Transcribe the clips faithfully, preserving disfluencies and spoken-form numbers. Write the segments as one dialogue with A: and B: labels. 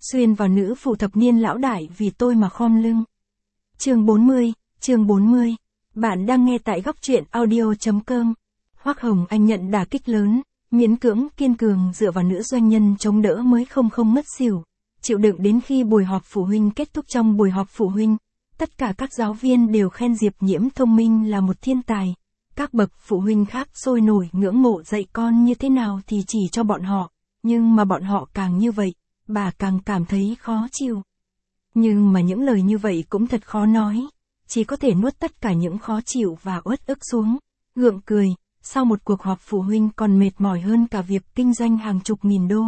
A: xuyên vào nữ phụ thập niên lão đại vì tôi mà khom lưng. Chương bốn mươi, chương bốn mươi. Bạn đang nghe tại góc truyện audio chấm com. Hoắc Hồng Anh nhận đả kích lớn, miễn cưỡng kiên cường dựa vào nữ doanh nhân chống đỡ mới không không ngất xỉu, chịu đựng đến khi buổi họp phụ huynh kết thúc. Trong buổi họp phụ huynh, tất cả các giáo viên đều khen Diệp Nhiễm thông minh là một thiên tài. Các bậc phụ huynh khác sôi nổi ngưỡng mộ dạy con như thế nào thì chỉ cho bọn họ, nhưng mà bọn họ càng như vậy, bà càng cảm thấy khó chịu. Nhưng mà những lời như vậy cũng thật khó nói, chỉ có thể nuốt tất cả những khó chịu và uất ức xuống, gượng cười, sau một cuộc họp phụ huynh còn mệt mỏi hơn cả việc kinh doanh hàng chục nghìn đô.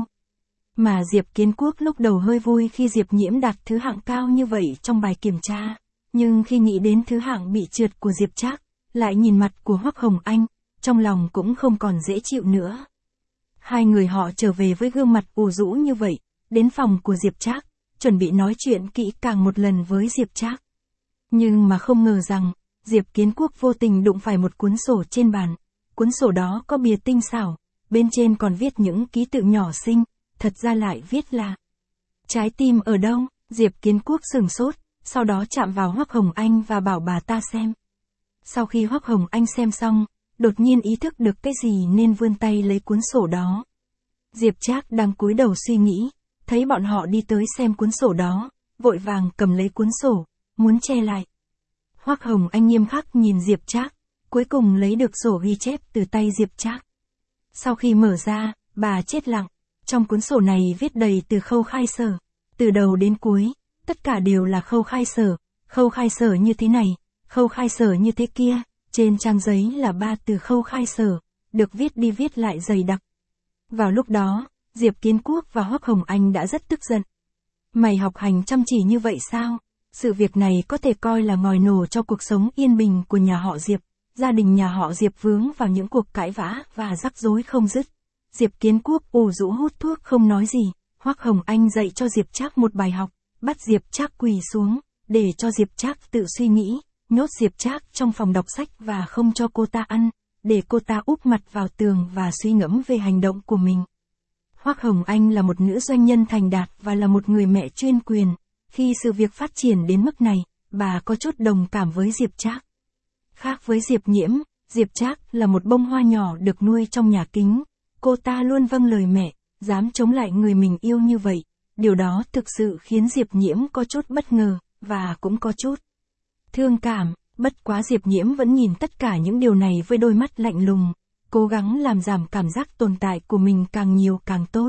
A: Mà Diệp Kiến Quốc lúc đầu hơi vui khi Diệp Nhiễm đạt thứ hạng cao như vậy trong bài kiểm tra, nhưng khi nghĩ đến thứ hạng bị trượt của Diệp Trác, lại nhìn mặt của Hoắc Hồng Anh, trong lòng cũng không còn dễ chịu nữa. Hai người họ trở về với gương mặt ủ rũ như vậy, đến phòng của Diệp Trác, chuẩn bị nói chuyện kỹ càng một lần với Diệp Trác. Nhưng mà không ngờ rằng, Diệp Kiến Quốc vô tình đụng phải một cuốn sổ trên bàn. Cuốn sổ đó có bìa tinh xảo, bên trên còn viết những ký tự nhỏ xinh, thật ra lại viết là trái tim ở đâu. Diệp Kiến Quốc sửng sốt, sau đó chạm vào Hoắc Hồng Anh và bảo bà ta xem. Sau khi Hoắc Hồng Anh xem xong, đột nhiên ý thức được cái gì nên vươn tay lấy cuốn sổ đó. Diệp Trác đang cúi đầu suy nghĩ, thấy bọn họ đi tới xem cuốn sổ đó, vội vàng cầm lấy cuốn sổ, muốn che lại. Hoắc Hồng Anh nghiêm khắc nhìn Diệp Trác, cuối cùng lấy được sổ ghi chép từ tay Diệp Trác. Sau khi mở ra, bà chết lặng, trong cuốn sổ này viết đầy từ khâu khai sở, từ đầu đến cuối, tất cả đều là khâu khai sở, khâu khai sở như thế này, khâu khai sở như thế kia, trên trang giấy là ba từ khâu khai sở, được viết đi viết lại dày đặc. Vào lúc đó, Diệp Kiến Quốc và Hoắc Hồng Anh đã rất tức giận. Mày học hành chăm chỉ như vậy sao? Sự việc này có thể coi là ngòi nổ cho cuộc sống yên bình của nhà họ Diệp. Gia đình nhà họ Diệp vướng vào những cuộc cãi vã và rắc rối không dứt. Diệp Kiến Quốc ủ rũ hút thuốc không nói gì. Hoắc Hồng Anh dạy cho Diệp Trác một bài học, bắt Diệp Trác quỳ xuống, để cho Diệp Trác tự suy nghĩ, nhốt Diệp Trác trong phòng đọc sách và không cho cô ta ăn, để cô ta úp mặt vào tường và suy ngẫm về hành động của mình. Hoắc Hồng Anh là một nữ doanh nhân thành đạt và là một người mẹ chuyên quyền. Khi sự việc phát triển đến mức này, bà có chút đồng cảm với Diệp Trác. Khác với Diệp Nhiễm, Diệp Trác là một bông hoa nhỏ được nuôi trong nhà kính. Cô ta luôn vâng lời mẹ, dám chống lại người mình yêu như vậy. Điều đó thực sự khiến Diệp Nhiễm có chút bất ngờ, và cũng có chút thương cảm. Bất quá Diệp Nhiễm vẫn nhìn tất cả những điều này với đôi mắt lạnh lùng, cố gắng làm giảm cảm giác tồn tại của mình càng nhiều càng tốt.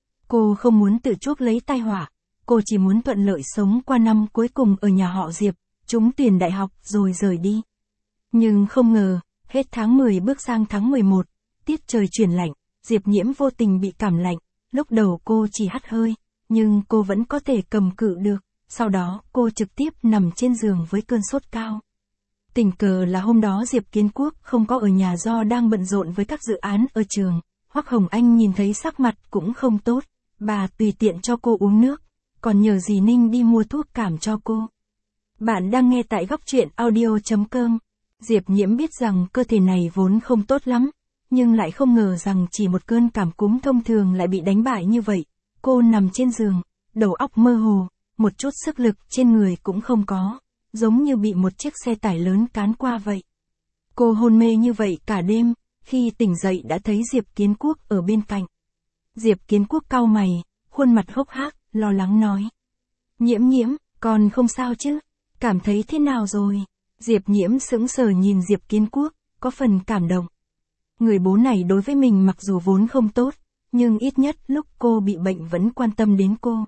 A: Cô không muốn tự chuốc lấy tai họa, cô chỉ muốn thuận lợi sống qua năm cuối cùng ở nhà họ Diệp, trúng tuyển đại học rồi rời đi. Nhưng không ngờ, hết tháng mười bước sang tháng mười một, tiết trời chuyển lạnh, Diệp Nhiễm vô tình bị cảm lạnh, lúc đầu cô chỉ hắt hơi, nhưng cô vẫn có thể cầm cự được, sau đó cô trực tiếp nằm trên giường với cơn sốt cao. Tình cờ là hôm đó Diệp Kiến Quốc không có ở nhà do đang bận rộn với các dự án ở trường. Hoắc Hồng Anh nhìn thấy sắc mặt cũng không tốt, bà tùy tiện cho cô uống nước, còn nhờ dì Ninh đi mua thuốc cảm cho cô. Bạn đang nghe tại góc truyện audio chấm com. Diệp Nhiễm biết rằng cơ thể này vốn không tốt lắm, nhưng lại không ngờ rằng chỉ một cơn cảm cúm thông thường lại bị đánh bại như vậy. Cô nằm trên giường, đầu óc mơ hồ, một chút sức lực trên người cũng không có, giống như bị một chiếc xe tải lớn cán qua vậy. Cô hôn mê như vậy cả đêm, khi tỉnh dậy đã thấy Diệp Kiến Quốc ở bên cạnh. Diệp Kiến Quốc cau mày, khuôn mặt hốc hác, lo lắng nói. Nhiễm Nhiễm, con không sao chứ? Cảm thấy thế nào rồi? Diệp Nhiễm sững sờ nhìn Diệp Kiến Quốc, có phần cảm động. Người bố này đối với mình mặc dù vốn không tốt, nhưng ít nhất lúc cô bị bệnh vẫn quan tâm đến cô.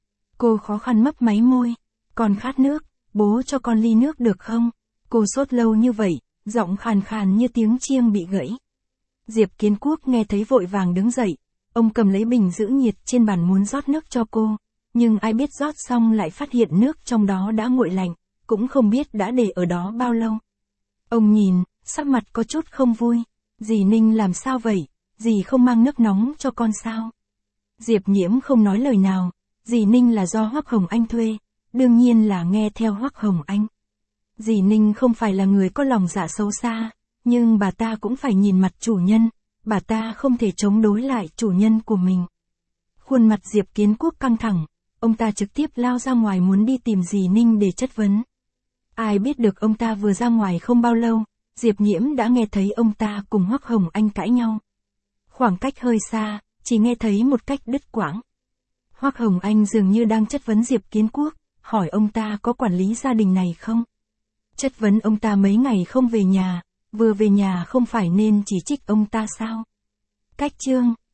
A: Cô khó khăn mấp máy môi. Con khát nước, bố cho con ly nước được không? Cô sốt lâu như vậy, giọng khàn khàn như tiếng chiêng bị gãy. Diệp Kiến Quốc nghe thấy vội vàng đứng dậy, ông cầm lấy bình giữ nhiệt trên bàn muốn rót nước cho cô, nhưng ai biết rót xong lại phát hiện nước trong đó đã nguội lạnh, cũng không biết đã để ở đó bao lâu. Ông nhìn, sắc mặt có chút không vui. Dì Ninh làm sao vậy? Dì không mang nước nóng cho con sao? Diệp Nhiễm không nói lời nào. Dì Ninh là do Hoắc Hồng Anh thuê, đương nhiên là nghe theo Hoắc Hồng Anh. Dì Ninh không phải là người có lòng dạ xấu xa, nhưng bà ta cũng phải nhìn mặt chủ nhân, bà ta không thể chống đối lại chủ nhân của mình. Khuôn mặt Diệp Kiến Quốc căng thẳng, ông ta trực tiếp lao ra ngoài muốn đi tìm dì Ninh để chất vấn. Ai biết được ông ta vừa ra ngoài không bao lâu, Diệp Nhiễm đã nghe thấy ông ta cùng Hoắc Hồng Anh cãi nhau. Khoảng cách hơi xa, chỉ nghe thấy một cách đứt quãng. Hoắc Hồng Anh dường như đang chất vấn Diệp Kiến Quốc, hỏi ông ta có quản lý gia đình này không? Chất vấn ông ta mấy ngày không về nhà, vừa về nhà không phải nên chỉ trích ông ta sao? Cách chương